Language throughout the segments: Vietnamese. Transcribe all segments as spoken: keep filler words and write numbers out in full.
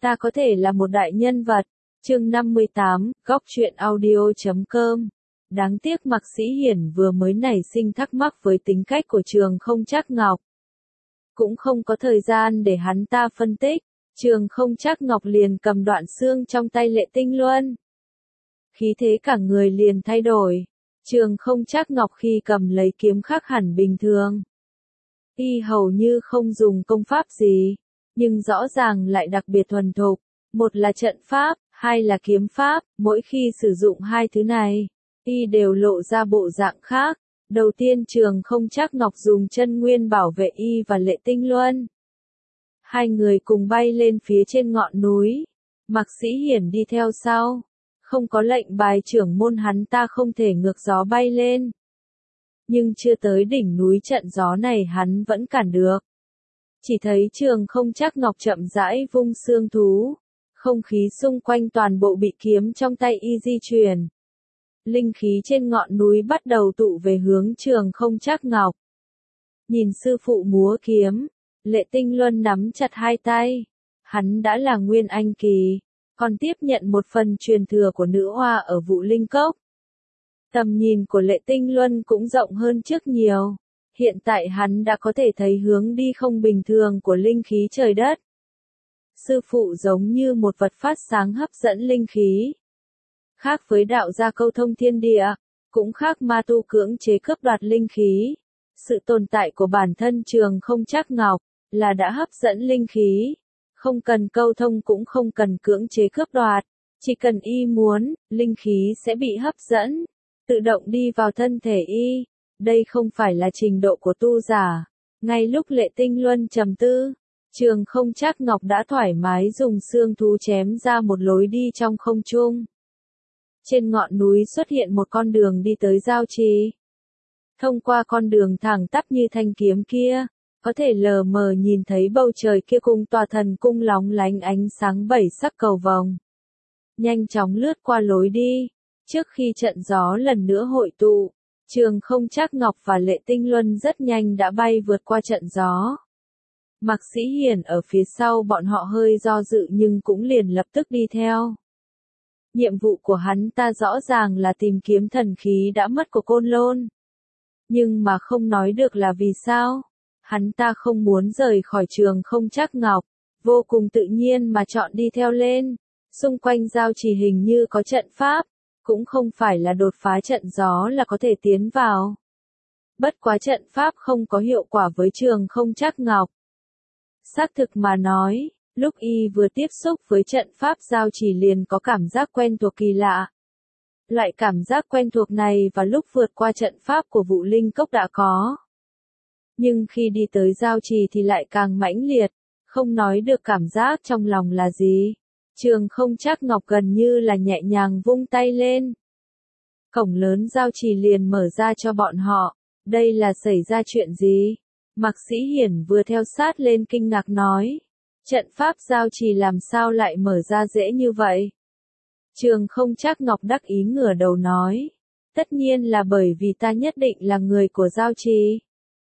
Ta có thể là một đại nhân vật. Chương năm mươi tám, góc truyện audio chấm com. Đáng tiếc Mạc Sĩ Hiển vừa mới nảy sinh thắc mắc với tính cách của Trường Không Trác Ngọc. Cũng không có thời gian để hắn ta phân tích, Trường Không Trác Ngọc liền cầm đoạn xương trong tay Lệ Tinh Luân. Khí thế cả người liền thay đổi, Trường Không Trác Ngọc khi cầm lấy kiếm khác hẳn bình thường. Y hầu như không dùng công pháp gì, nhưng rõ ràng lại đặc biệt thuần thục, một là trận pháp, hai là kiếm pháp, mỗi khi sử dụng hai thứ này, Y đều lộ ra bộ dạng khác. Đầu tiên Trường Không Trác Ngọc dùng chân nguyên bảo vệ Y và Lệ Tinh Luân. Hai người cùng bay lên phía trên ngọn núi, Mạc Sĩ Hiển đi theo sau. Không có lệnh bài trưởng môn hắn ta không thể ngược gió bay lên. Nhưng chưa tới đỉnh núi trận gió này hắn vẫn cản được. Chỉ thấy Trường Không Trác Ngọc chậm rãi vung xương thú. Không khí xung quanh toàn bộ bị kiếm trong tay Y di chuyển. Linh khí trên ngọn núi bắt đầu tụ về hướng Trường Không Trác Ngọc. Nhìn sư phụ múa kiếm, Lệ Tinh Luân nắm chặt hai tay. Hắn đã là Nguyên Anh kỳ, còn tiếp nhận một phần truyền thừa của nữ hoa ở Vũ Linh Cốc. Tầm nhìn của Lệ Tinh Luân cũng rộng hơn trước nhiều. Hiện tại hắn đã có thể thấy hướng đi không bình thường của linh khí trời đất. Sư phụ giống như một vật phát sáng hấp dẫn linh khí. Khác với đạo gia câu thông thiên địa, cũng khác ma tu cưỡng chế cướp đoạt linh khí. Sự tồn tại của bản thân Trường Không Trác Ngọc là đã hấp dẫn linh khí. Không cần câu thông cũng không cần cưỡng chế cướp đoạt, chỉ cần Y muốn, linh khí sẽ bị hấp dẫn, tự động đi vào thân thể Y. Đây không phải là trình độ của tu giả. Ngay lúc Lệ Tinh Luân trầm tư, Trường Không Trác Ngọc đã thoải mái dùng xương thú chém ra một lối đi trong không trung. Trên ngọn núi xuất hiện một con đường đi tới giao trì. Thông qua con đường thẳng tắp như thanh kiếm kia, có thể lờ mờ nhìn thấy bầu trời kia cùng tòa thần cung lóng lánh ánh sáng bảy sắc cầu vồng. Nhanh chóng lướt qua lối đi, trước khi trận gió lần nữa hội tụ, Trường Không Trác Ngọc và Lệ Tinh Luân rất nhanh đã bay vượt qua trận gió. Mạc Sĩ Hiển ở phía sau bọn họ hơi do dự nhưng cũng liền lập tức đi theo. Nhiệm vụ của hắn ta rõ ràng là tìm kiếm thần khí đã mất của Côn Lôn. Nhưng mà không nói được là vì sao. Hắn ta không muốn rời khỏi Trường Không Trác Ngọc, vô cùng tự nhiên mà chọn đi theo lên. Xung quanh giao trì hình như có trận pháp, cũng không phải là đột phá trận gió là có thể tiến vào. Bất quá trận pháp không có hiệu quả với Trường Không Trác Ngọc. Xác thực mà nói, lúc Y vừa tiếp xúc với trận pháp giao trì liền có cảm giác quen thuộc kỳ lạ. Loại cảm giác quen thuộc này vào lúc vượt qua trận pháp của Vũ Linh Cốc đã có. Nhưng khi đi tới giao trì thì lại càng mãnh liệt, không nói được cảm giác trong lòng là gì. Trường Không Trác Ngọc gần như là nhẹ nhàng vung tay lên. Cổng lớn giao trì liền mở ra cho bọn họ. Đây là xảy ra chuyện gì? Mạc Sĩ Hiển vừa theo sát lên kinh ngạc nói. Trận pháp giao trì làm sao lại mở ra dễ như vậy? Trường Không Trác Ngọc đắc ý ngửa đầu nói. Tất nhiên là bởi vì ta nhất định là người của giao trì.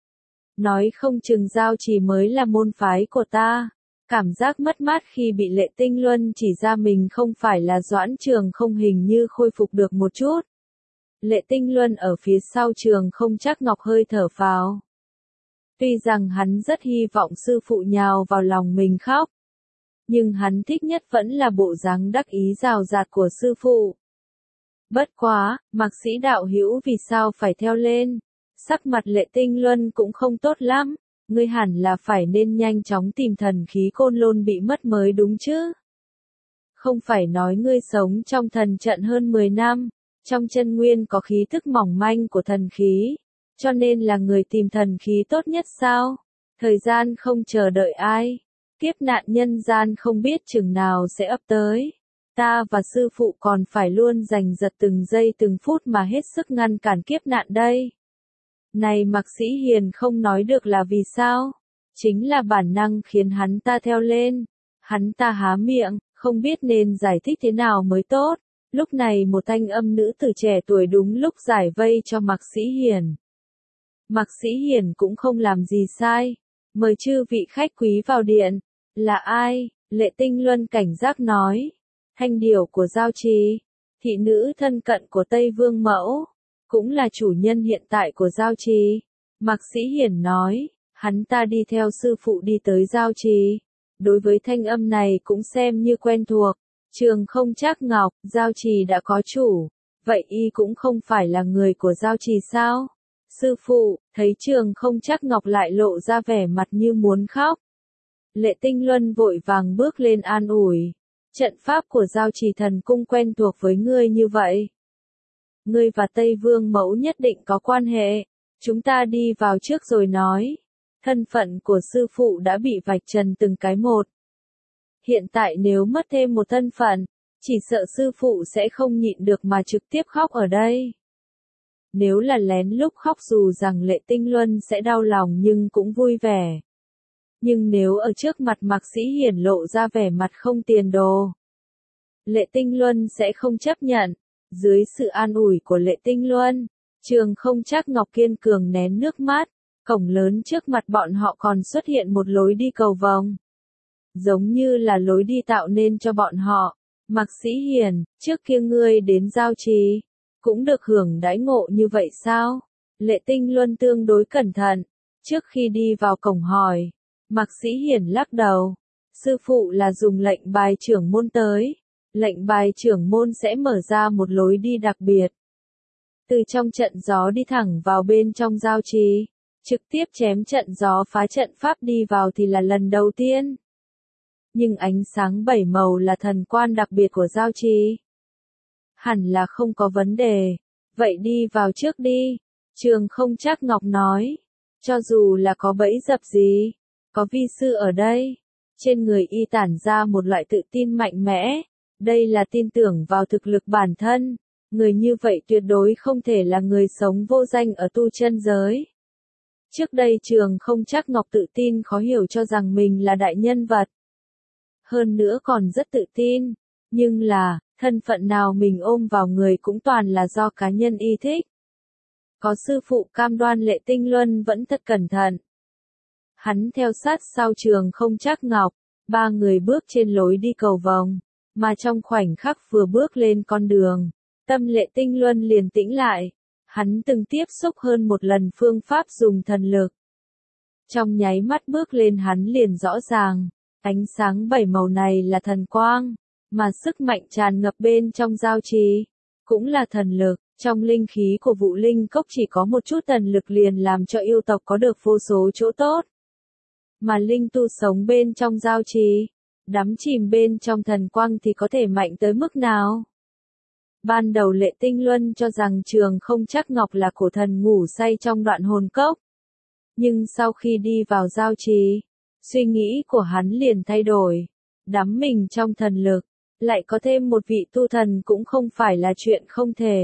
Nói không chừng giao trì mới là môn phái của ta. Cảm giác mất mát khi bị Lệ Tinh Luân chỉ ra mình không phải là Doãn Trường Không hình như khôi phục được một chút. Lệ Tinh Luân ở phía sau Trường Không Trác Ngọc hơi thở phào. Tuy rằng hắn rất hy vọng sư phụ nhào vào lòng mình khóc. Nhưng hắn thích nhất vẫn là bộ dáng đắc ý rào rạt của sư phụ. Bất quá, Mạc Sĩ đạo hữu vì sao phải theo lên? Sắc mặt Lệ Tinh Luân cũng không tốt lắm. Ngươi hẳn là phải nên nhanh chóng tìm thần khí Côn Lôn bị mất mới đúng chứ? Không phải nói ngươi sống trong thần trận hơn mười năm, trong chân nguyên có khí thức mỏng manh của thần khí, cho nên là người tìm thần khí tốt nhất sao? Thời gian không chờ đợi ai, kiếp nạn nhân gian không biết chừng nào sẽ ập tới. Ta và sư phụ còn phải luôn giành giật từng giây từng phút mà hết sức ngăn cản kiếp nạn đây. Này Mạc Sĩ Hiền không nói được là vì sao? Chính là bản năng khiến hắn ta theo lên. Hắn ta há miệng, không biết nên giải thích thế nào mới tốt. Lúc này một thanh âm nữ tử trẻ tuổi đúng lúc giải vây cho Mạc Sĩ Hiền. Mạc Sĩ Hiền cũng không làm gì sai. Mời chư vị khách quý vào điện. Là ai? Lệ Tinh Luân cảnh giác nói. Thanh Điểu của Giao Trì, thị nữ thân cận của Tây Vương Mẫu, cũng là chủ nhân hiện tại của Giao Trì. Mạc Sĩ Hiển nói, hắn ta đi theo sư phụ đi tới Giao Trì. Đối với thanh âm này cũng xem như quen thuộc. Trường Không Trác Ngọc, Giao Trì đã có chủ. Vậy y cũng không phải là người của Giao Trì sao? Sư phụ, thấy Trường Không Trác Ngọc lại lộ ra vẻ mặt như muốn khóc. Lệ Tinh Luân vội vàng bước lên an ủi. Trận pháp của Giao Trì thần cung quen thuộc với ngươi như vậy. Ngươi và Tây Vương Mẫu nhất định có quan hệ. Chúng ta đi vào trước rồi nói. Thân phận của sư phụ đã bị vạch trần từng cái một. Hiện tại nếu mất thêm một thân phận, chỉ sợ sư phụ sẽ không nhịn được mà trực tiếp khóc ở đây. Nếu là lén lúc khóc dù rằng Lệ Tinh Luân sẽ đau lòng nhưng cũng vui vẻ. Nhưng nếu ở trước mặt Mạc Sĩ Hiển lộ ra vẻ mặt không tiền đồ, Lệ Tinh Luân sẽ không chấp nhận. Dưới sự an ủi của Lệ Tinh Luân, Trường Không Trác Ngọc kiên cường nén nước mắt. Cổng lớn trước mặt bọn họ còn xuất hiện một lối đi cầu vòng. Giống như là lối đi tạo nên cho bọn họ. Mạc Sĩ Hiển, trước kia ngươi đến Giao Trì, cũng được hưởng đãi ngộ như vậy sao? Lệ Tinh Luân tương đối cẩn thận. Trước khi đi vào cổng hỏi, Mạc Sĩ Hiển lắc đầu. Sư phụ là dùng lệnh bài trưởng môn tới. Lệnh bài trưởng môn sẽ mở ra một lối đi đặc biệt. Từ trong trận gió đi thẳng vào bên trong Giao Trì. Trực tiếp chém trận gió phá trận pháp đi vào thì là lần đầu tiên. Nhưng ánh sáng bảy màu là thần quan đặc biệt của Giao Trì. Hẳn là không có vấn đề. Vậy đi vào trước đi. Trường Không Trác Ngọc nói. Cho dù là có bẫy dập gì, có vi sư ở đây. Trên người y tản ra một loại tự tin mạnh mẽ. Đây là tin tưởng vào thực lực bản thân. Người như vậy tuyệt đối không thể là người sống vô danh ở tu chân giới. Trước đây Trường Không Trác Ngọc tự tin khó hiểu cho rằng mình là đại nhân vật. Hơn nữa còn rất tự tin. Nhưng là, thân phận nào mình ôm vào người cũng toàn là do cá nhân y thích. Có sư phụ cam đoan Lệ Tinh Luân vẫn thật cẩn thận. Hắn theo sát sau Trường Không Trác Ngọc, ba người bước trên lối đi cầu vòng, mà trong khoảnh khắc vừa bước lên con đường, tâm Lệ Tinh Luân liền tĩnh lại. Hắn từng tiếp xúc hơn một lần phương pháp dùng thần lực. Trong nháy mắt bước lên hắn liền rõ ràng, ánh sáng bảy màu này là thần quang, mà sức mạnh tràn ngập bên trong Giao Trì, cũng là thần lực. Trong linh khí của Vũ Linh Cốc chỉ có một chút thần lực liền làm cho yêu tộc có được vô số chỗ tốt. Mà linh tu sống bên trong Giao Trì, đắm chìm bên trong thần quang thì có thể mạnh tới mức nào? Ban đầu Lệ Tinh Luân cho rằng Trường Không Trác Ngọc là cổ thần ngủ say trong đoạn hồn cốc. Nhưng sau khi đi vào Giao Trì, suy nghĩ của hắn liền thay đổi. Đắm mình trong thần lực, lại có thêm một vị tu thần cũng không phải là chuyện không thể.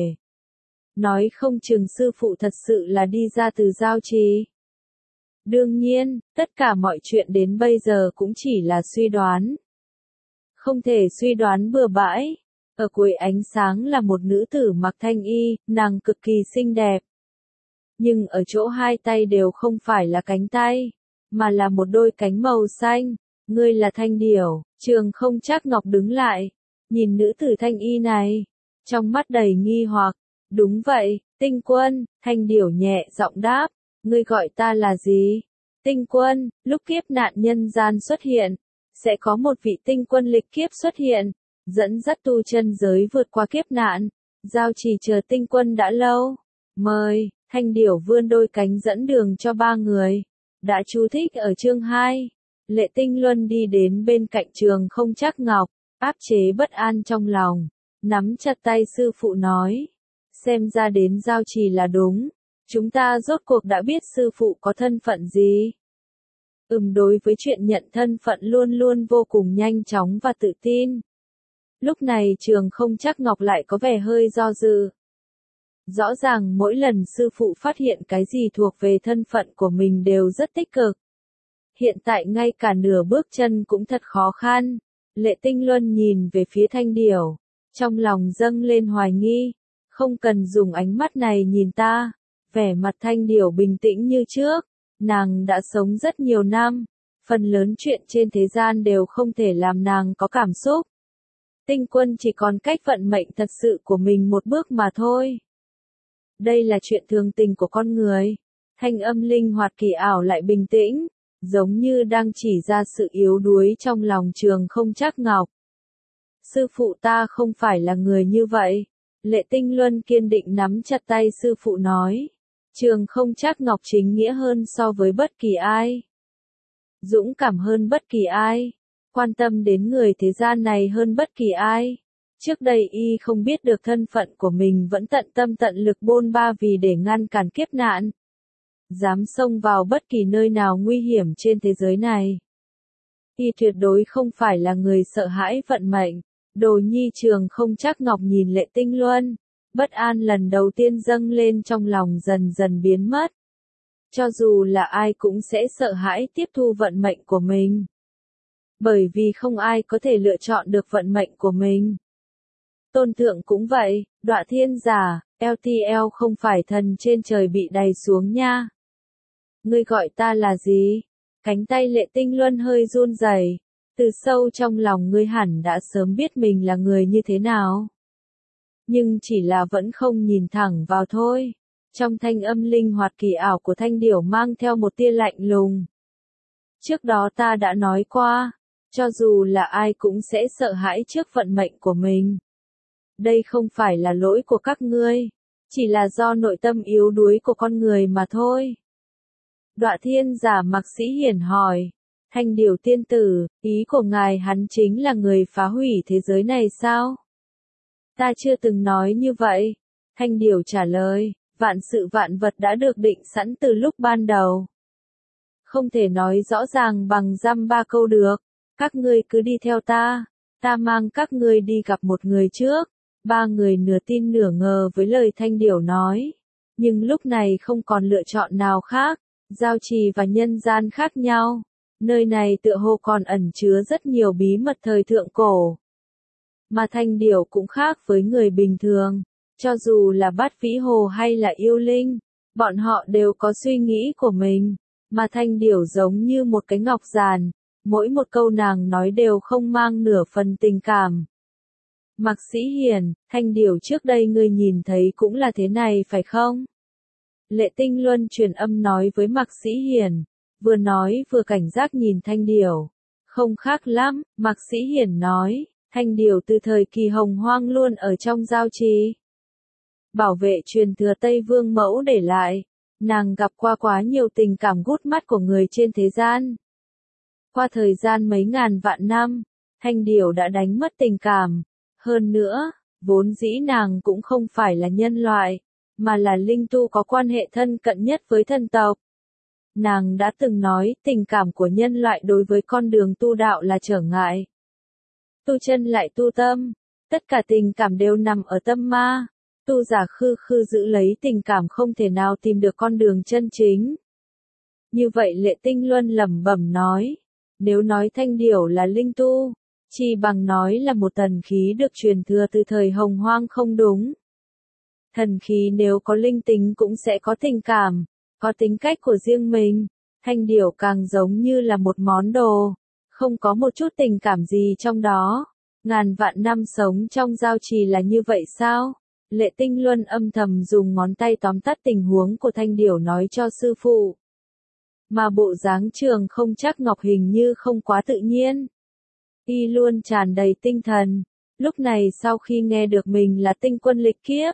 Nói không chừng sư phụ thật sự là đi ra từ Giao Trì. Đương nhiên, tất cả mọi chuyện đến bây giờ cũng chỉ là suy đoán. Không thể suy đoán bừa bãi. Ở cuối ánh sáng là một nữ tử mặc thanh y, nàng cực kỳ xinh đẹp. Nhưng ở chỗ hai tay đều không phải là cánh tay, mà là một đôi cánh màu xanh. Ngươi là Thanh Điểu. Trường Không Trác Ngọc đứng lại, nhìn nữ tử thanh y này, trong mắt đầy nghi hoặc. Đúng vậy, Tinh Quân. Thanh Điểu nhẹ giọng đáp. Ngươi gọi ta là gì? Tinh Quân. Lúc kiếp nạn nhân gian xuất hiện, sẽ có một vị tinh quân lịch kiếp xuất hiện, dẫn dắt tu chân giới vượt qua kiếp nạn. Giao Trì chờ Tinh Quân đã lâu. Mời. Thanh Điểu vươn đôi cánh dẫn đường cho ba người. Đã chú thích ở chương hai. Lệ Tinh Luân đi đến bên cạnh Trường Không Trác Ngọc, áp chế bất an trong lòng, nắm chặt tay sư phụ nói. Xem ra đến Giao Trì là đúng. Chúng ta rốt cuộc đã biết sư phụ có thân phận gì. Ừm đối với chuyện nhận thân phận luôn luôn vô cùng nhanh chóng và tự tin. Lúc này Trường Không Trác Ngọc lại có vẻ hơi do dự. Rõ ràng mỗi lần sư phụ phát hiện cái gì thuộc về thân phận của mình đều rất tích cực. Hiện tại ngay cả nửa bước chân cũng thật khó khăn. Lệ Tinh Luân nhìn về phía Thanh Điểu, trong lòng dâng lên hoài nghi. Không cần dùng ánh mắt này nhìn ta. Vẻ mặt Thanh Điểu bình tĩnh như trước. Nàng đã sống rất nhiều năm. Phần lớn chuyện trên thế gian đều không thể làm nàng có cảm xúc. Tinh Quân chỉ còn cách vận mệnh thật sự của mình một bước mà thôi. Đây là chuyện thường tình của con người. Thanh âm linh hoạt kỳ ảo lại bình tĩnh, giống như đang chỉ ra sự yếu đuối trong lòng Trường Không Trác Ngọc. Sư phụ ta không phải là người như vậy. Lệ Tinh Luân kiên định nắm chặt tay sư phụ nói. Trường Không Trác Ngọc chính nghĩa hơn so với bất kỳ ai. Dũng cảm hơn bất kỳ ai. Quan tâm đến người thế gian này hơn bất kỳ ai. Trước đây y không biết được thân phận của mình vẫn tận tâm tận lực bôn ba vì để ngăn cản kiếp nạn. Dám xông vào bất kỳ nơi nào nguy hiểm trên thế giới này. Y tuyệt đối không phải là người sợ hãi vận mệnh. Đồ nhi Trường Không Trác Ngọc nhìn Lệ Tinh Luân. Bất an lần đầu tiên dâng lên trong lòng dần dần biến mất. Cho dù là ai cũng sẽ sợ hãi tiếp thu vận mệnh của mình. Bởi vì không ai có thể lựa chọn được vận mệnh của mình. Tôn Thượng cũng vậy, Đọa Thiên Giả, lờ tê lờ không phải thần trên trời bị đày xuống nha. Ngươi gọi ta là gì? Cánh tay Lệ Tinh Luân hơi run rẩy. Từ sâu trong lòng ngươi hẳn đã sớm biết mình là người như thế nào. Nhưng chỉ là vẫn không nhìn thẳng vào thôi. Trong thanh âm linh hoạt kỳ ảo của Thanh Điểu mang theo một tia lạnh lùng. Trước đó ta đã nói qua, cho dù là ai cũng sẽ sợ hãi trước vận mệnh của mình. Đây không phải là lỗi của các ngươi, chỉ là do nội tâm yếu đuối của con người mà thôi. Đọa Thiên Giả Mạc Sĩ Hiển hỏi, Thanh Điểu tiên tử, ý của ngài hắn chính là người phá hủy thế giới này sao? Ta chưa từng nói như vậy. Thanh Điểu trả lời, vạn sự vạn vật đã được định sẵn từ lúc ban đầu. Không thể nói rõ ràng bằng dăm ba câu được. Các ngươi cứ đi theo ta, ta mang các ngươi đi gặp một người trước. Ba người nửa tin nửa ngờ với lời Thanh Điểu nói. Nhưng lúc này không còn lựa chọn nào khác. Giao trì và nhân gian khác nhau. Nơi này tựa hồ còn ẩn chứa rất nhiều bí mật thời thượng cổ. Mà Thanh Điểu cũng khác với người bình thường. Cho dù là Bát Vĩ Hồ hay là yêu linh, bọn họ đều có suy nghĩ của mình. Mà Thanh Điểu giống như một cái ngọc giàn. Mỗi một câu nàng nói đều không mang nửa phần tình cảm. Mạc Sĩ Hiển, Thanh Điểu trước đây ngươi nhìn thấy cũng là thế này phải không? Lệ Tinh Luân truyền âm nói với Mạc Sĩ Hiển, vừa nói vừa cảnh giác nhìn Thanh Điểu. Không khác lắm, Mạc Sĩ Hiển nói, Thanh Điểu từ thời kỳ hồng hoang luôn ở trong giao trì. Bảo vệ truyền thừa Tây Vương Mẫu để lại, nàng gặp qua quá nhiều tình cảm gút mắt của người trên thế gian. Qua thời gian mấy ngàn vạn năm, Thanh Điểu đã đánh mất tình cảm. Hơn nữa, vốn dĩ nàng cũng không phải là nhân loại, mà là linh tu có quan hệ thân cận nhất với thân tộc. Nàng đã từng nói tình cảm của nhân loại đối với con đường tu đạo là trở ngại. Tu chân lại tu tâm, tất cả tình cảm đều nằm ở tâm ma. Tu giả khư khư giữ lấy tình cảm không thể nào tìm được con đường chân chính. Như vậy Lệ Tinh Luân lẩm bẩm nói, nếu nói Thanh Điểu là linh tu, chỉ bằng nói là một thần khí được truyền thừa từ thời hồng hoang không đúng. Thần khí nếu có linh tính cũng sẽ có tình cảm, có tính cách của riêng mình. Thanh Điểu càng giống như là một món đồ, không có một chút tình cảm gì trong đó. Ngàn vạn năm sống trong giao trì là như vậy sao? Lệ Tinh Luân âm thầm dùng ngón tay tóm tắt tình huống của Thanh Điểu nói cho sư phụ. Mà bộ dáng Trường Không Trác Ngọc hình như không quá tự nhiên. Y luôn tràn đầy tinh thần, lúc này sau khi nghe được mình là tinh quân lịch kiếp.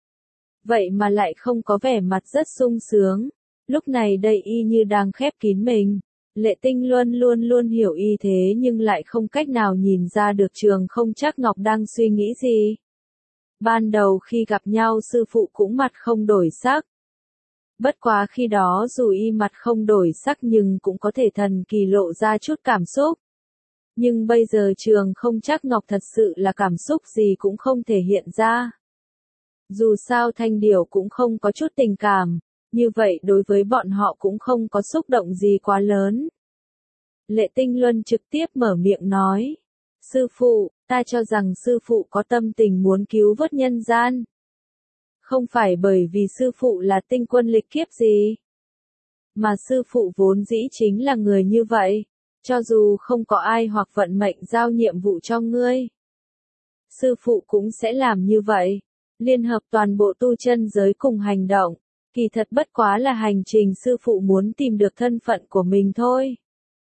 Vậy mà lại không có vẻ mặt rất sung sướng, lúc này đây y như đang khép kín mình. Lệ Tinh Luân luôn luôn hiểu y thế nhưng lại không cách nào nhìn ra được Trường Không Trác Ngọc đang suy nghĩ gì. Ban đầu khi gặp nhau sư phụ cũng mặt không đổi sắc. Bất quá khi đó dù y mặt không đổi sắc nhưng cũng có thể thần kỳ lộ ra chút cảm xúc. Nhưng bây giờ Trường Không Trác Ngọc thật sự là cảm xúc gì cũng không thể hiện ra. Dù sao Thanh Điểu cũng không có chút tình cảm, như vậy đối với bọn họ cũng không có xúc động gì quá lớn. Lệ Tinh Luân trực tiếp mở miệng nói, sư phụ, ta cho rằng sư phụ có tâm tình muốn cứu vớt nhân gian. Không phải bởi vì sư phụ là tinh quân lịch kiếp gì, mà sư phụ vốn dĩ chính là người như vậy. Cho dù không có ai hoặc vận mệnh giao nhiệm vụ cho ngươi, sư phụ cũng sẽ làm như vậy. Liên hợp toàn bộ tu chân giới cùng hành động, kỳ thật bất quá là hành trình sư phụ muốn tìm được thân phận của mình thôi.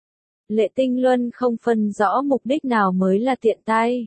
Lệ Tinh Luân không phân rõ mục đích nào mới là tiện tay.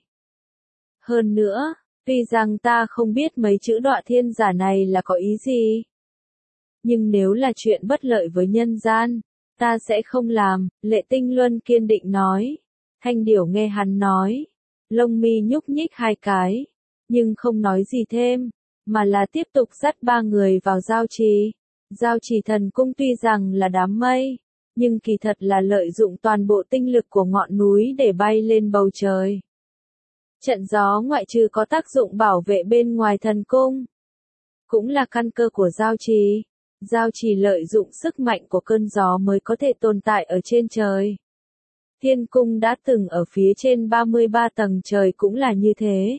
Hơn nữa, tuy rằng ta không biết mấy chữ đọa thiên giả này là có ý gì, nhưng nếu là chuyện bất lợi với nhân gian, ta sẽ không làm, Lệ Tinh Luân kiên định nói. Thanh Điểu nghe hắn nói, lông mi nhúc nhích hai cái, nhưng không nói gì thêm, mà là tiếp tục dắt ba người vào giao trì. Giao trì thần cung tuy rằng là đám mây, nhưng kỳ thật là lợi dụng toàn bộ tinh lực của ngọn núi để bay lên bầu trời. Trận gió ngoại trừ có tác dụng bảo vệ bên ngoài thần cung, cũng là căn cơ của giao trì. Giao trì lợi dụng sức mạnh của cơn gió mới có thể tồn tại ở trên trời. Thiên cung đã từng ở phía trên ba mươi ba tầng trời cũng là như thế.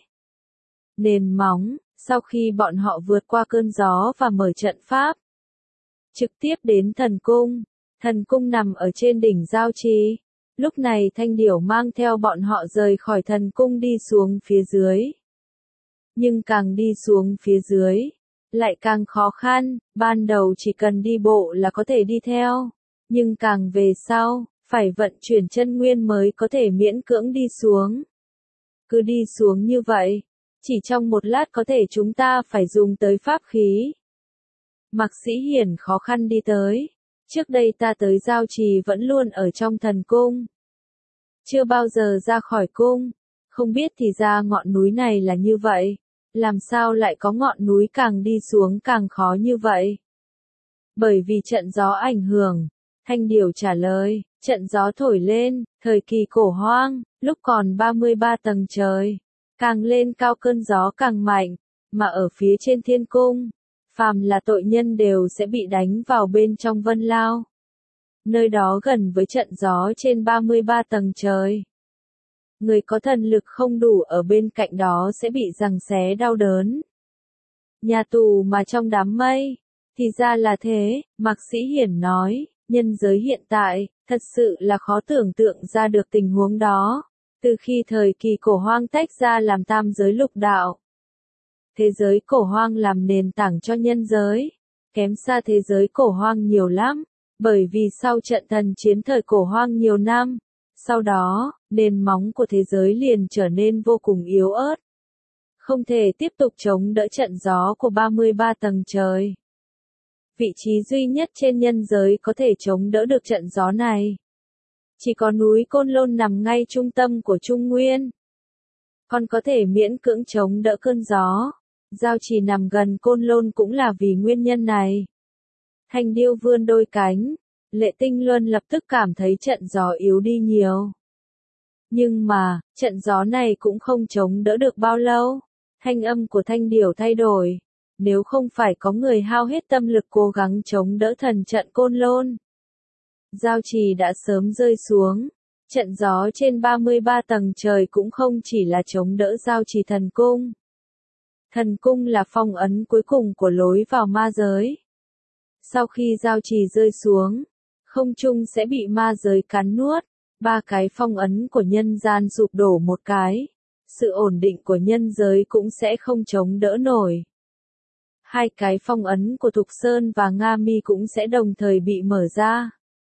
Nền móng, sau khi bọn họ vượt qua cơn gió và mở trận pháp, trực tiếp đến thần cung. Thần cung nằm ở trên đỉnh giao trì. Lúc này Thanh Điểu mang theo bọn họ rời khỏi thần cung đi xuống phía dưới. Nhưng càng đi xuống phía dưới, lại càng khó khăn, ban đầu chỉ cần đi bộ là có thể đi theo, nhưng càng về sau, phải vận chuyển chân nguyên mới có thể miễn cưỡng đi xuống. Cứ đi xuống như vậy, chỉ trong một lát có thể chúng ta phải dùng tới pháp khí. Mạc Sĩ Hiển khó khăn đi tới. Trước đây ta tới giao trì vẫn luôn ở trong thần cung, chưa bao giờ ra khỏi cung, không biết thì ra ngọn núi này là như vậy, làm sao lại có ngọn núi càng đi xuống càng khó như vậy? Bởi vì trận gió ảnh hưởng, Thanh Điểu trả lời, trận gió thổi lên, thời kỳ cổ hoang, lúc còn ba mươi ba tầng trời, càng lên cao cơn gió càng mạnh, mà ở phía trên thiên cung, phàm là tội nhân đều sẽ bị đánh vào bên trong vân lao. Nơi đó gần với trận gió trên ba mươi ba tầng trời. Người có thần lực không đủ ở bên cạnh đó sẽ bị giằng xé đau đớn. Nhà tù mà trong đám mây, thì ra là thế, Mạc Sĩ Hiển nói, nhân giới hiện tại, thật sự là khó tưởng tượng ra được tình huống đó, từ khi thời kỳ cổ hoang tách ra làm tam giới lục đạo. Thế giới cổ hoang làm nền tảng cho nhân giới, kém xa thế giới cổ hoang nhiều lắm, bởi vì sau trận thần chiến thời cổ hoang nhiều năm, sau đó, nền móng của thế giới liền trở nên vô cùng yếu ớt. Không thể tiếp tục chống đỡ trận gió của ba mươi ba tầng trời. Vị trí duy nhất trên nhân giới có thể chống đỡ được trận gió này, chỉ có núi Côn Lôn nằm ngay trung tâm của Trung Nguyên. Còn có thể miễn cưỡng chống đỡ cơn gió. Giao trì nằm gần Côn Lôn cũng là vì nguyên nhân này. Thanh Điêu vươn đôi cánh, Lệ Tinh Luân lập tức cảm thấy trận gió yếu đi nhiều. Nhưng mà, trận gió này cũng không chống đỡ được bao lâu. Thanh âm của Thanh Điểu thay đổi. Nếu không phải có người hao hết tâm lực cố gắng chống đỡ thần trận Côn Lôn, giao trì đã sớm rơi xuống. Trận gió trên ba mươi ba tầng trời cũng không chỉ là chống đỡ giao trì thần cung. Thần cung là phong ấn cuối cùng của lối vào ma giới. Sau khi giao trì rơi xuống, không trung sẽ bị ma giới cắn nuốt, ba cái phong ấn của nhân gian sụp đổ một cái, sự ổn định của nhân giới cũng sẽ không chống đỡ nổi. Hai cái phong ấn của Thục Sơn và Nga Mi cũng sẽ đồng thời bị mở ra.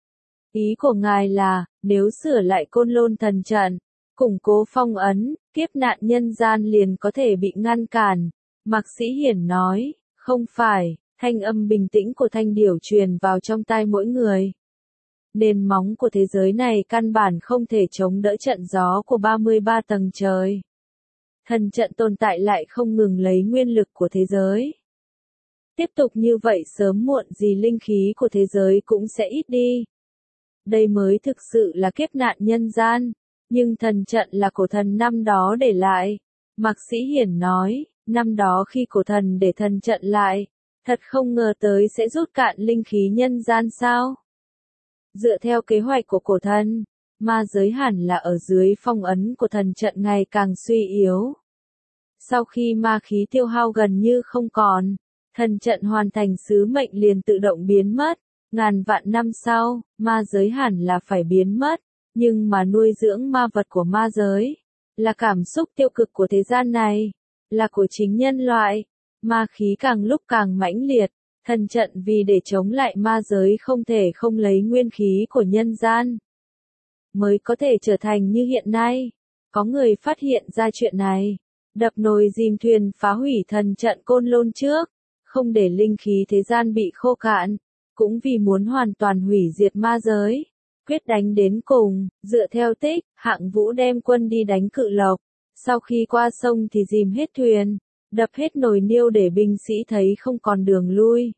Ý của ngài là, nếu sửa lại Côn Lôn thần trận, củng cố phong ấn, kiếp nạn nhân gian liền có thể bị ngăn cản. Mạc Sĩ Hiển nói, không phải, thanh âm bình tĩnh của Thanh Điểu truyền vào trong tai mỗi người. Nền móng của thế giới này căn bản không thể chống đỡ trận gió của ba mươi ba tầng trời. Thần trận tồn tại lại không ngừng lấy nguyên lực của thế giới. Tiếp tục như vậy sớm muộn gì linh khí của thế giới cũng sẽ ít đi. Đây mới thực sự là kiếp nạn nhân gian, nhưng thần trận là cổ thần năm đó để lại. Mạc Sĩ Hiển nói, năm đó khi cổ thần để thần trận lại, thật không ngờ tới sẽ rút cạn linh khí nhân gian sao? Dựa theo kế hoạch của cổ thần, ma giới hẳn là ở dưới phong ấn của thần trận ngày càng suy yếu. Sau khi ma khí tiêu hao gần như không còn, thần trận hoàn thành sứ mệnh liền tự động biến mất. Ngàn vạn năm sau, ma giới hẳn là phải biến mất, nhưng mà nuôi dưỡng ma vật của ma giới, là cảm xúc tiêu cực của thế gian này, là của chính nhân loại, ma khí càng lúc càng mãnh liệt, thần trận vì để chống lại ma giới không thể không lấy nguyên khí của nhân gian, mới có thể trở thành như hiện nay. Có người phát hiện ra chuyện này, đập nồi dìm thuyền phá hủy thần trận Côn Lôn trước, không để linh khí thế gian bị khô cạn, cũng vì muốn hoàn toàn hủy diệt ma giới, quyết đánh đến cùng. Dựa theo tích, Hạng Vũ đem quân đi đánh Cự Lộc, sau khi qua sông thì dìm hết thuyền, đập hết nồi niêu để binh sĩ thấy không còn đường lui.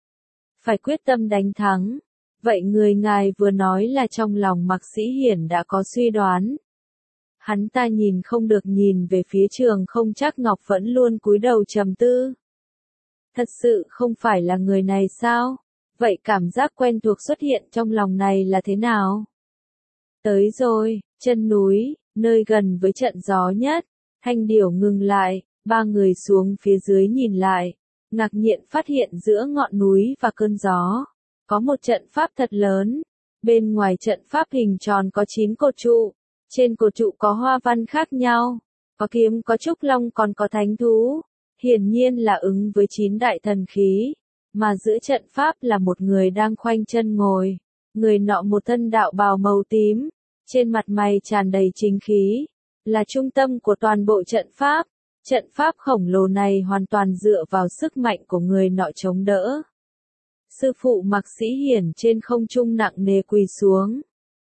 Phải quyết tâm đánh thắng. Vậy người ngài vừa nói là trong lòng Mạc Sĩ Hiển đã có suy đoán. Hắn ta nhìn không được nhìn về phía Trường Không Trác Ngọc vẫn luôn cúi đầu trầm tư. Thật sự không phải là người này sao? Vậy cảm giác quen thuộc xuất hiện trong lòng này là thế nào? Tới rồi, chân núi, nơi gần với trận gió nhất, Thanh Điểu ngừng lại, ba người xuống phía dưới nhìn lại, ngạc nhiên phát hiện giữa ngọn núi và cơn gió, có một trận pháp thật lớn. Bên ngoài trận pháp hình tròn có chín cột trụ, trên cột trụ có hoa văn khác nhau, có kiếm, có trúc long, còn có thánh thú, hiển nhiên là ứng với chín đại thần khí. Mà giữa trận pháp là một người đang khoanh chân ngồi, người nọ một thân đạo bào màu tím, trên mặt mày tràn đầy chính khí, là trung tâm của toàn bộ trận pháp. Trận pháp khổng lồ này hoàn toàn dựa vào sức mạnh của người nọ chống đỡ. Sư phụ Mạc Sĩ Hiển trên không trung nặng nề quỳ xuống.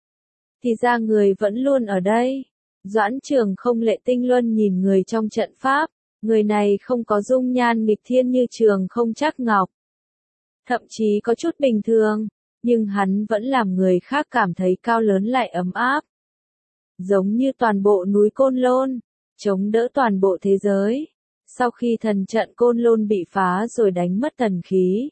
Thì ra người vẫn luôn ở đây. Doãn Trường Không Lệ Tinh Luân nhìn người trong trận pháp, người này không có dung nhan nghịch thiên như Trường Không Trác Ngọc. Thậm chí có chút bình thường, nhưng hắn vẫn làm người khác cảm thấy cao lớn lại ấm áp. Giống như toàn bộ núi Côn Lôn, chống đỡ toàn bộ thế giới. Sau khi thần trận Côn Lôn bị phá rồi đánh mất thần khí,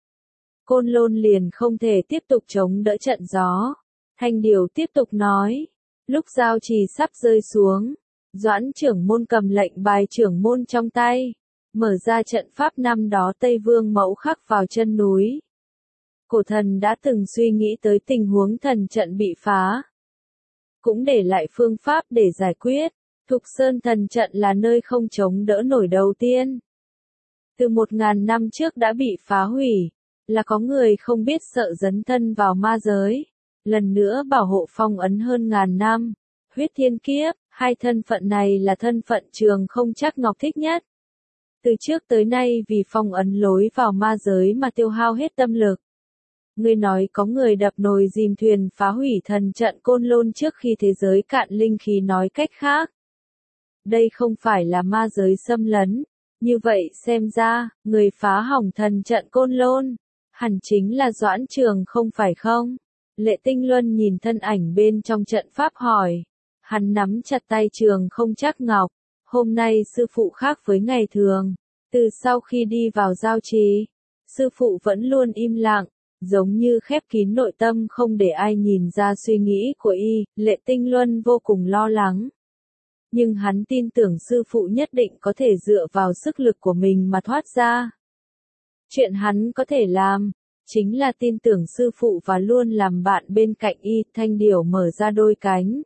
Côn Lôn liền không thể tiếp tục chống đỡ trận gió. Thanh Điểu tiếp tục nói, lúc giao trì sắp rơi xuống, Doãn trưởng môn cầm lệnh bài trưởng môn trong tay, mở ra trận pháp năm đó Tây Vương Mẫu khắc vào chân núi. Cổ thần đã từng suy nghĩ tới tình huống thần trận bị phá, cũng để lại phương pháp để giải quyết. Thục Sơn thần trận là nơi không chống đỡ nổi đầu tiên. Từ một ngàn năm trước đã bị phá hủy, là có người không biết sợ dấn thân vào ma giới, lần nữa bảo hộ phong ấn hơn ngàn năm. Huyết Thiên Kiếp, hai thân phận này là thân phận Trường Không Trác Ngọc thích nhất. Từ trước tới nay vì phong ấn lối vào ma giới mà tiêu hao hết tâm lực. Ngươi nói có người đập nồi dìm thuyền phá hủy thần trận Côn Lôn trước khi thế giới cạn linh khí, nói cách khác. Đây không phải là ma giới xâm lấn, như vậy xem ra, người phá hỏng thần trận Côn Lôn, hẳn chính là Doãn Trường Không phải không? Lệ Tinh Luân nhìn thân ảnh bên trong trận pháp hỏi, hắn nắm chặt tay Trường Không Trác Ngọc, hôm nay sư phụ khác với ngày thường, từ sau khi đi vào giao trì, sư phụ vẫn luôn im lặng, giống như khép kín nội tâm không để ai nhìn ra suy nghĩ của y. Lệ Tinh Luân vô cùng lo lắng. Nhưng hắn tin tưởng sư phụ nhất định có thể dựa vào sức lực của mình mà thoát ra. Chuyện hắn có thể làm, chính là tin tưởng sư phụ và luôn làm bạn bên cạnh y. Thanh Điểu mở ra đôi cánh,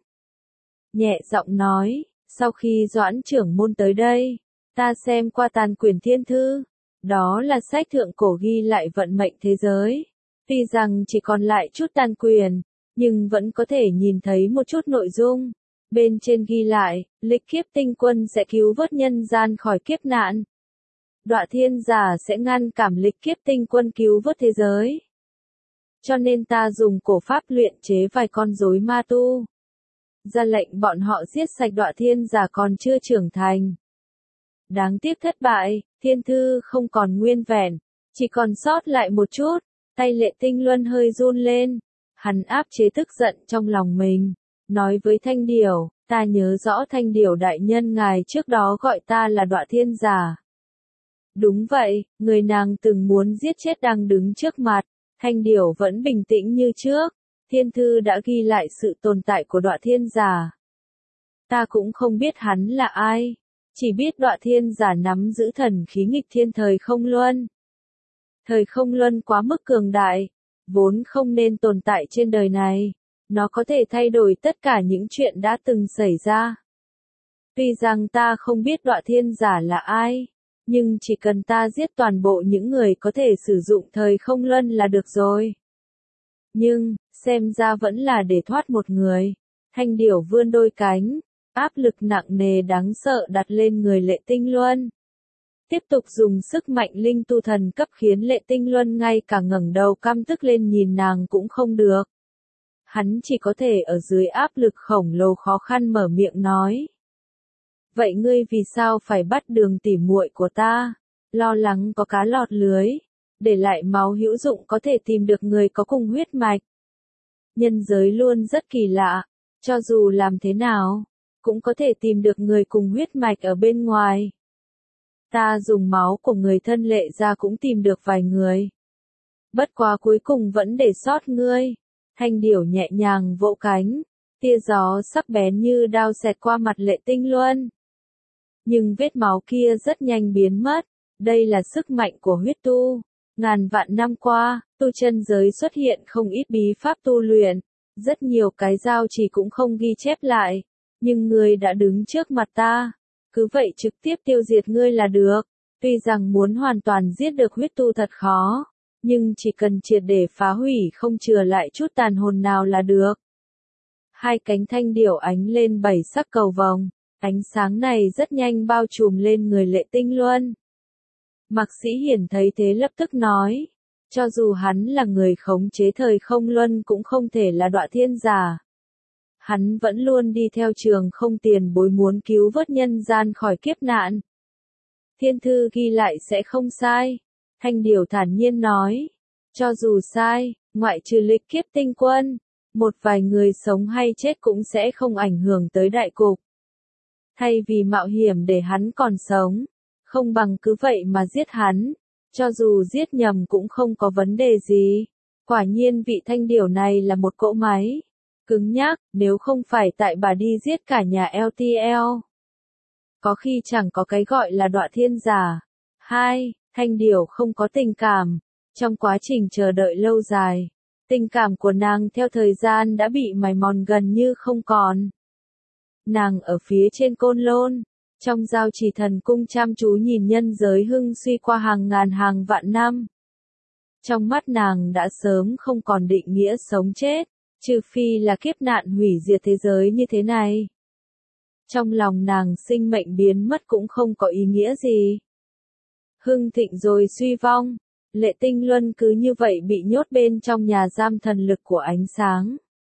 nhẹ giọng nói, sau khi Doãn trưởng môn tới đây, ta xem qua Tàn Quyển Thiên Thư, đó là sách thượng cổ ghi lại vận mệnh thế giới. Tuy rằng chỉ còn lại chút tàn quyển, nhưng vẫn có thể nhìn thấy một chút nội dung. Bên trên ghi lại, Lịch Kiếp Tinh Quân sẽ cứu vớt nhân gian khỏi kiếp nạn. Đọa Thiên Giả sẽ ngăn cản Lịch Kiếp Tinh Quân cứu vớt thế giới. Cho nên ta dùng cổ pháp luyện chế vài con rối ma tu, ra lệnh bọn họ giết sạch Đọa Thiên Giả còn chưa trưởng thành. Đáng tiếc thất bại, thiên thư không còn nguyên vẹn, chỉ còn sót lại một chút. Tay Lệ Tinh Luân hơi run lên, hắn áp chế tức giận trong lòng mình, nói với Thanh Điểu, ta nhớ rõ Thanh Điểu đại nhân ngài trước đó gọi ta là Đọa Thiên Giả. Đúng vậy, người nàng từng muốn giết chết đang đứng trước mặt. Thanh Điểu vẫn bình tĩnh như trước, thiên thư đã ghi lại sự tồn tại của Đọa Thiên Giả. Ta cũng không biết hắn là ai, chỉ biết Đọa Thiên Giả nắm giữ thần khí nghịch thiên thời không luân. Thời không luân quá mức cường đại, vốn không nên tồn tại trên đời này, Nó có thể thay đổi tất cả những chuyện đã từng xảy ra. Tuy rằng ta không biết Đọa Thiên Giả là ai, nhưng chỉ cần ta giết toàn bộ những người có thể sử dụng thời không luân là được rồi. Nhưng, xem ra vẫn là để thoát một người. Thanh điểu vươn đôi cánh, áp lực nặng nề đáng sợ đặt lên người Lệ Tinh Luân. Tiếp tục dùng sức mạnh linh tu thần cấp khiến Lệ Tinh Luân ngay cả ngẩng đầu căm tức lên nhìn nàng cũng không được. Hắn chỉ có thể ở dưới áp lực khổng lồ khó khăn mở miệng nói. Vậy ngươi vì sao phải bắt Đường tỷ muội của ta? Lo lắng có cá lọt lưới, để lại máu hữu dụng có thể tìm được người có cùng huyết mạch. Nhân giới luôn rất kỳ lạ, cho dù làm thế nào, cũng có thể tìm được người cùng huyết mạch ở bên ngoài. Ta dùng máu của người thân Lệ ra cũng tìm được vài người. Bất quá cuối cùng vẫn để sót ngươi. Thanh điểu nhẹ nhàng vỗ cánh, tia gió sắc bén như đao xẹt qua mặt Lệ Tinh Luân. Nhưng vết máu kia rất nhanh biến mất, đây là sức mạnh của huyết tu. Ngàn vạn năm qua, tu chân giới xuất hiện không ít bí pháp tu luyện, rất nhiều cái giao chỉ cũng không ghi chép lại, nhưng ngươi đã đứng trước mặt ta, cứ vậy trực tiếp tiêu diệt ngươi là được. Tuy rằng muốn hoàn toàn giết được huyết tu thật khó, nhưng chỉ cần triệt để phá hủy không chừa lại chút tàn hồn nào là được. Hai cánh thanh điểu ánh lên bảy sắc cầu vồng, ánh sáng này rất nhanh bao trùm lên người Lệ Tinh Luân. Mạc Sĩ Hiển thấy thế lập tức nói, cho dù hắn là người khống chế thời không luân cũng không thể là Đọa Thiên Giả. Hắn vẫn luôn đi theo Trường Không tiền bối muốn cứu vớt nhân gian khỏi kiếp nạn. Thiên thư ghi lại sẽ không sai. Thanh điểu thản nhiên nói, cho dù sai, ngoại trừ lịch kiếp tinh quân, một vài người sống hay chết cũng sẽ không ảnh hưởng tới đại cục. Thay vì mạo hiểm để hắn còn sống, không bằng cứ vậy mà giết hắn, cho dù giết nhầm cũng không có vấn đề gì. Quả nhiên vị thanh điểu này là một cỗ máy cứng nhắc, nếu không phải tại bà đi giết cả nhà lờ tê lờ. Có khi chẳng có cái gọi là Đọa Thiên Giả. Hai, Thanh điểu không có tình cảm. Trong quá trình chờ đợi lâu dài, tình cảm của nàng theo thời gian đã bị mài mòn gần như không còn. Nàng ở phía trên Côn Lôn, trong giao trì thần cung chăm chú nhìn nhân giới hưng suy qua hàng ngàn hàng vạn năm. Trong mắt nàng đã sớm không còn định nghĩa sống chết, trừ phi là kiếp nạn hủy diệt thế giới như thế này. Trong lòng nàng sinh mệnh biến mất cũng không có ý nghĩa gì. Hưng thịnh rồi suy vong, Lệ Tinh Luân cứ như vậy bị nhốt bên trong nhà giam thần lực của ánh sáng.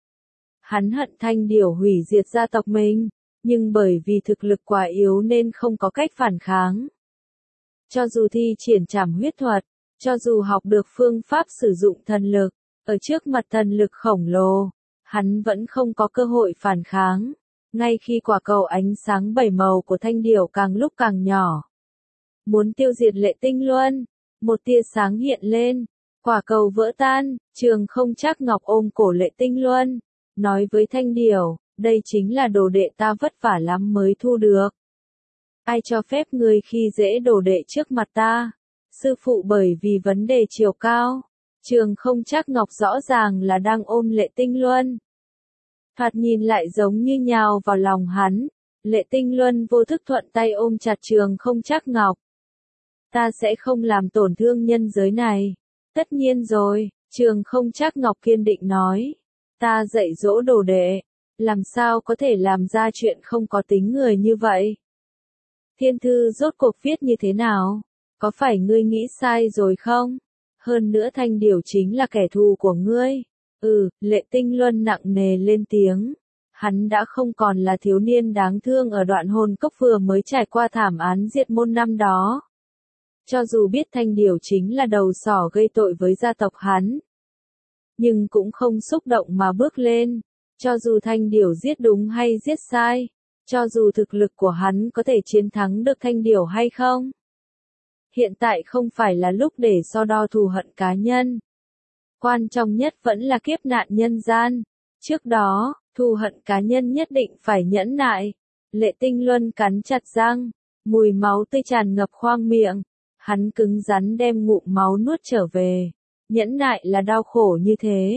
Hắn hận thanh điểu hủy diệt gia tộc mình, nhưng bởi vì thực lực quá yếu nên không có cách phản kháng. Cho dù thi triển trảm huyết thuật, cho dù học được phương pháp sử dụng thần lực, ở trước mặt thần lực khổng lồ, hắn vẫn không có cơ hội phản kháng. Ngay khi quả cầu ánh sáng bảy màu của thanh điểu càng lúc càng nhỏ, muốn tiêu diệt Lệ Tinh Luân, một tia sáng hiện lên, quả cầu vỡ tan, Trường Không Trác Ngọc ôm cổ Lệ Tinh Luân, nói với thanh điểu, đây chính là đồ đệ ta vất vả lắm mới thu được. Ai cho phép ngươi khi dễ đồ đệ trước mặt ta? Sư phụ bởi vì vấn đề chiều cao. Trường Không Trác Ngọc rõ ràng là đang ôm Lệ Tinh Luân. Thoạt nhìn lại giống như nhào vào lòng hắn. Lệ Tinh Luân vô thức thuận tay ôm chặt Trường Không Trác Ngọc. Ta sẽ không làm tổn thương nhân giới này. Tất nhiên rồi, Trường Không Trác Ngọc kiên định nói. Ta dạy dỗ đồ đệ, làm sao có thể làm ra chuyện không có tính người như vậy? Thiên thư rốt cuộc viết như thế nào? Có phải ngươi nghĩ sai rồi không? Hơn nữa thanh điểu chính là kẻ thù của ngươi. Ừ, Lệ Tinh Luân nặng nề lên tiếng. Hắn đã không còn là thiếu niên đáng thương ở đoạn hồn cốc vừa mới trải qua thảm án diệt môn năm đó. Cho dù biết thanh điểu chính là đầu sỏ gây tội với gia tộc hắn, nhưng cũng không xúc động mà bước lên. Cho dù thanh điểu giết đúng hay giết sai, cho dù thực lực của hắn có thể chiến thắng được thanh điểu hay không. Hiện tại không phải là lúc để so đo thù hận cá nhân. Quan trọng nhất vẫn là kiếp nạn nhân gian. Trước đó, thù hận cá nhân nhất định phải nhẫn nại. Lệ Tinh Luân cắn chặt răng, mùi máu tươi tràn ngập khoang miệng. Hắn cứng rắn đem ngụm máu nuốt trở về. Nhẫn nại là đau khổ như thế.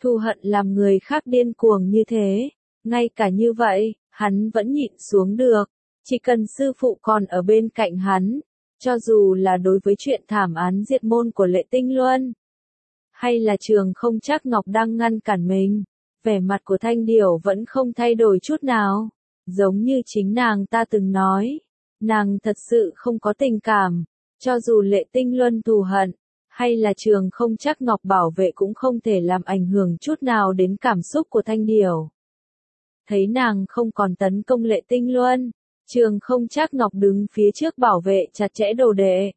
Thù hận làm người khác điên cuồng như thế, ngay cả như vậy, hắn vẫn nhịn xuống được, chỉ cần sư phụ còn ở bên cạnh hắn, cho dù là đối với chuyện thảm án diệt môn của Lệ Tinh Luân, hay là Trường Không Trác Ngọc đang ngăn cản mình, vẻ mặt của Thanh Điểu vẫn không thay đổi chút nào, giống như chính nàng ta từng nói, nàng thật sự không có tình cảm, cho dù Lệ Tinh Luân thù hận, hay là Trường Không Trác Ngọc bảo vệ cũng không thể làm ảnh hưởng chút nào đến cảm xúc của Thanh Điểu. Thấy nàng không còn tấn công Lệ Tinh Luân, Trường Không Trác Ngọc đứng phía trước bảo vệ chặt chẽ đồ đệ.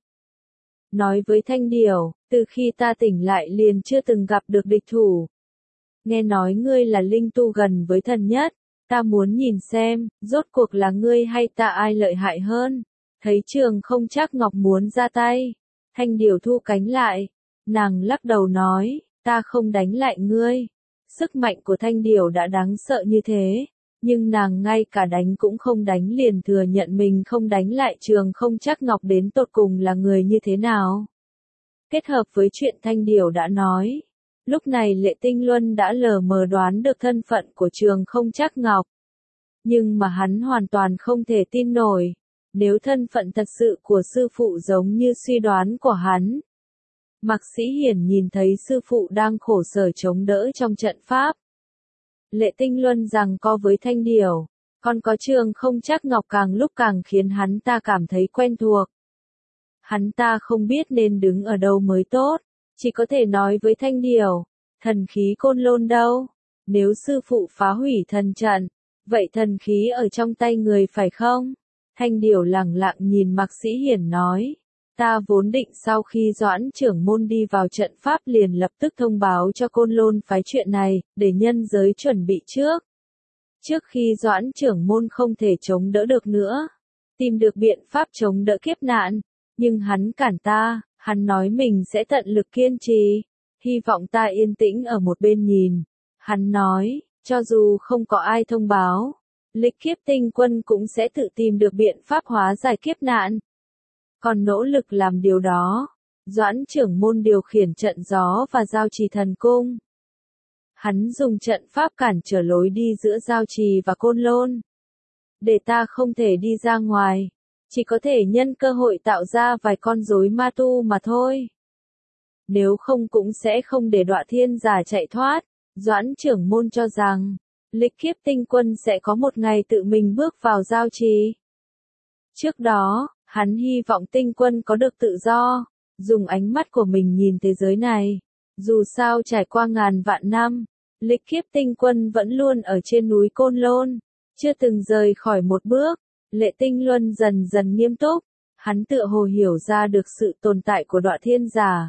Nói với Thanh Điểu, từ khi ta tỉnh lại liền chưa từng gặp được địch thủ. Nghe nói ngươi là linh tu gần với thần nhất, ta muốn nhìn xem, rốt cuộc là ngươi hay ta ai lợi hại hơn. Thấy Trường Không Trác Ngọc muốn ra tay, Thanh Điểu thu cánh lại, nàng lắc đầu nói, ta không đánh lại ngươi. Sức mạnh của Thanh Điểu đã đáng sợ như thế, nhưng nàng ngay cả đánh cũng không đánh liền thừa nhận mình không đánh lại Trường Không Trác Ngọc đến tột cùng là người như thế nào. Kết hợp với chuyện Thanh Điểu đã nói, lúc này Lệ Tinh Luân đã lờ mờ đoán được thân phận của Trường Không Trác Ngọc. Nhưng mà hắn hoàn toàn không thể tin nổi, nếu thân phận thật sự của sư phụ giống như suy đoán của hắn. Mạc Sĩ Hiển nhìn thấy sư phụ đang khổ sở chống đỡ trong trận pháp. Lệ Tinh Luân rằng co với Thanh Điểu, còn có Trường Không Trác Ngọc càng lúc càng khiến hắn ta cảm thấy quen thuộc. Hắn ta không biết nên đứng ở đâu mới tốt, chỉ có thể nói với Thanh Điểu, thần khí Côn Lôn đâu? Nếu sư phụ phá hủy thần trận, vậy thần khí ở trong tay người phải không? Thanh Điểu lẳng lặng nhìn Mạc Sĩ Hiển nói, ta vốn định sau khi Doãn trưởng môn đi vào trận pháp liền lập tức thông báo cho Côn Lôn phái chuyện này, để nhân giới chuẩn bị trước. Trước khi Doãn trưởng môn không thể chống đỡ được nữa, tìm được biện pháp chống đỡ kiếp nạn, nhưng hắn cản ta, hắn nói mình sẽ tận lực kiên trì, hy vọng ta yên tĩnh ở một bên nhìn. Hắn nói, cho dù không có ai thông báo, Lịch Kiếp Tinh Quân cũng sẽ tự tìm được biện pháp hóa giải kiếp nạn. Còn nỗ lực làm điều đó, Doãn trưởng môn điều khiển trận gió và giao trì thần cung. Hắn dùng trận pháp cản trở lối đi giữa giao trì và Côn Lôn. Để ta không thể đi ra ngoài, chỉ có thể nhân cơ hội tạo ra vài con rối ma tu mà thôi. Nếu không cũng sẽ không để Đọa Thiên Giả chạy thoát. Doãn trưởng môn cho rằng, Lịch Kiếp Tinh Quân sẽ có một ngày tự mình bước vào giao trì. Trước đó, hắn hy vọng Tinh Quân có được tự do, dùng ánh mắt của mình nhìn thế giới này. Dù sao trải qua ngàn vạn năm, Lịch Kiếp Tinh Quân vẫn luôn ở trên núi Côn Lôn, chưa từng rời khỏi một bước. Lệ Tinh Luân dần dần nghiêm túc, hắn tựa hồ hiểu ra được sự tồn tại của Đọa Thiên Giả.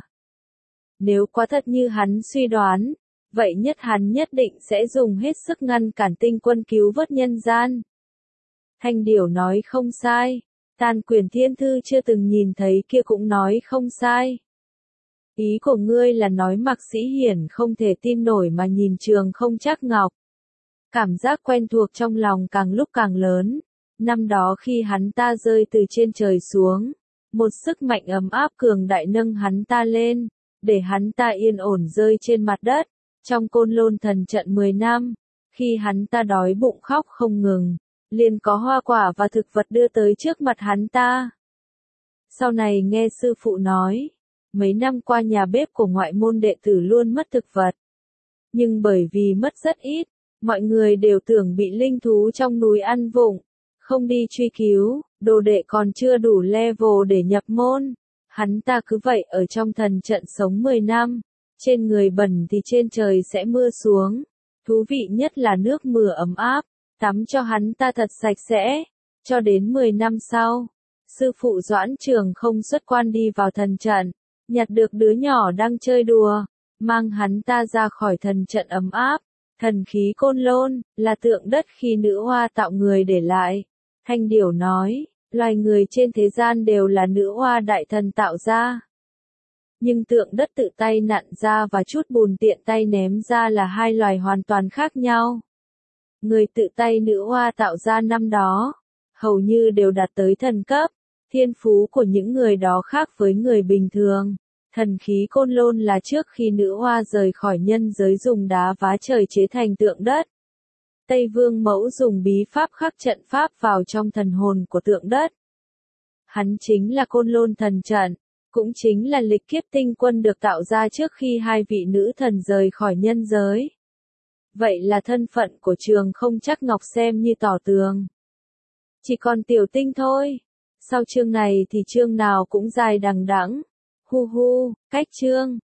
Nếu quá thật như hắn suy đoán, vậy nhất hắn nhất định sẽ dùng hết sức ngăn cản Tinh Quân cứu vớt nhân gian. Thanh Điểu nói không sai, Tàn Quyền Thiên Thư chưa từng nhìn thấy kia cũng nói không sai. Ý của ngươi là nói Mạc Sĩ Hiển không thể tin nổi mà nhìn Trường Không Trác Ngọc. Cảm giác quen thuộc trong lòng càng lúc càng lớn. Năm đó khi hắn ta rơi từ trên trời xuống, một sức mạnh ấm áp cường đại nâng hắn ta lên, để hắn ta yên ổn rơi trên mặt đất. Trong Côn Lôn thần trận mười năm, khi hắn ta đói bụng khóc không ngừng, liền có hoa quả và thực vật đưa tới trước mặt hắn ta. Sau này nghe sư phụ nói, mấy năm qua nhà bếp của ngoại môn đệ tử luôn mất thực vật. Nhưng bởi vì mất rất ít, mọi người đều tưởng bị linh thú trong núi ăn vụng, không đi truy cứu, đồ đệ còn chưa đủ level để nhập môn. Hắn ta cứ vậy ở trong thần trận sống mười năm, trên người bẩn thì trên trời sẽ mưa xuống. Thú vị nhất là nước mưa ấm áp, tắm cho hắn ta thật sạch sẽ. Cho đến mười năm sau, sư phụ Doãn Trường Không xuất quan đi vào thần trận, nhặt được đứa nhỏ đang chơi đùa, mang hắn ta ra khỏi thần trận ấm áp. Thần khí Côn Lôn, là tượng đất khi nữ hoa tạo người để lại. Thanh Điểu nói, loài người trên thế gian đều là nữ hoa đại thần tạo ra. Nhưng tượng đất tự tay nặn ra và chút bùn tiện tay ném ra là hai loài hoàn toàn khác nhau. Người tự tay nữ hoa tạo ra năm đó, hầu như đều đạt tới thần cấp. Thiên phú của những người đó khác với người bình thường. Thần khí côn lôn là trước khi nữ hoa rời khỏi nhân giới dùng đá vá trời chế thành tượng đất. Tây Vương Mẫu dùng bí pháp khắc trận pháp vào trong thần hồn của tượng đất. Hắn chính là côn lôn thần trận, cũng chính là lịch kiếp tinh quân được tạo ra trước khi hai vị nữ thần rời khỏi nhân giới. Vậy là thân phận của Trường Không Trắc Ngọc xem như tỏ tường. Chỉ còn tiểu tinh thôi. Sau chương này thì chương nào cũng dài đằng đẵng. Hu hu, cách chương.